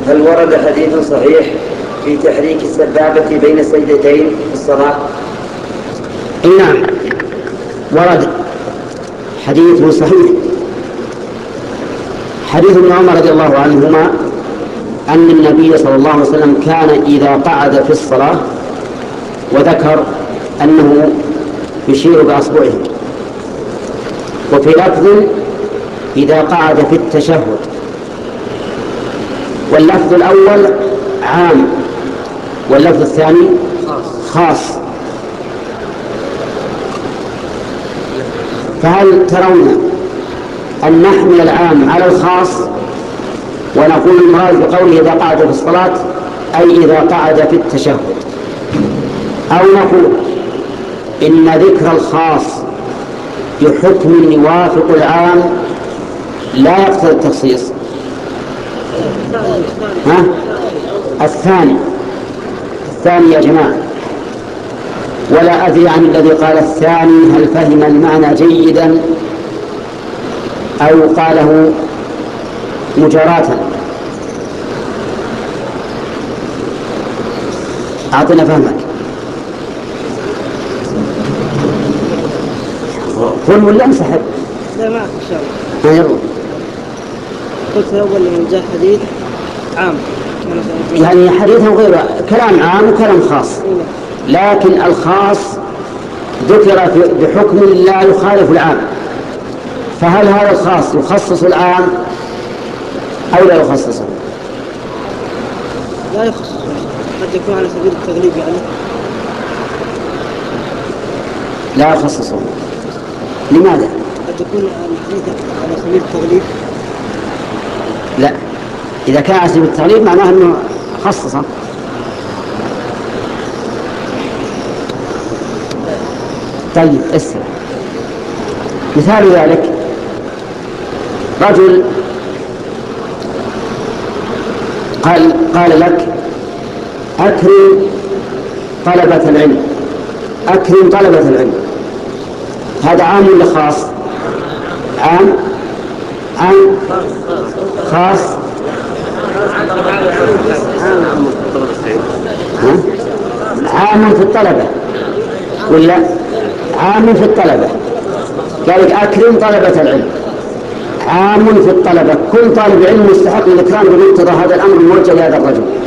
هل ورد حديث صحيح في تحريك السبابة بين السجدتين في الصلاة؟ نعم، ورد حديث صحيح، حديث ابن عمر رضي الله عنهما أن النبي صلى الله عليه وسلم كان إذا قعد في الصلاة وذكر أنه يشير بأصبعه، وفي لفظ إذا قعد في التشهد، واللفظ الأول عام واللفظ الثاني خاص. فهل ترون أن نحمل العام على الخاص ونقول المراد بقوله إذا قعد في الصلاة أي إذا قعد في التشهد، أو نقول إن ذكر الخاص بحكم يوافق العام لا يقتضي التخصيص؟ الثاني يا جماعة، ولا أدري عن الذي قال الثاني هل فهم المعنى جيدا أو قاله مجاراة. أعطنا فهمك. قل ولا انسحب؟ لا معك إن شاء الله. يلا. قلت أول من جاء حديث عام، يعني حديث غير كلام عام وكلام خاص، لكن الخاص ذكر بحكم لا يخالف العام، فهل هذا الخاص يخصص العام أو لا يخصصه؟ لا يخصص، قد يكون على سبيل التغليب يعني. لا يخصصه، لماذا؟ قد يكون الحديث على سبيل التغليب. لا، إذا كان على سبيل التغليب معناه أنه خصصه. طيب اسمع، مثال ذلك رجل قال لك أكرم طلبة العلم، أكرم طلبة العلم، هذا عام ولا خاص؟ عام خاص. عام في الطلبة ولا عام في الطلبة؟ قال لك أكرم طلبة العلم، عام في الطلبة، كل طالب علم مستحق للإكرام بمقتضى هذا الأمر الموجه لهذا الرجل.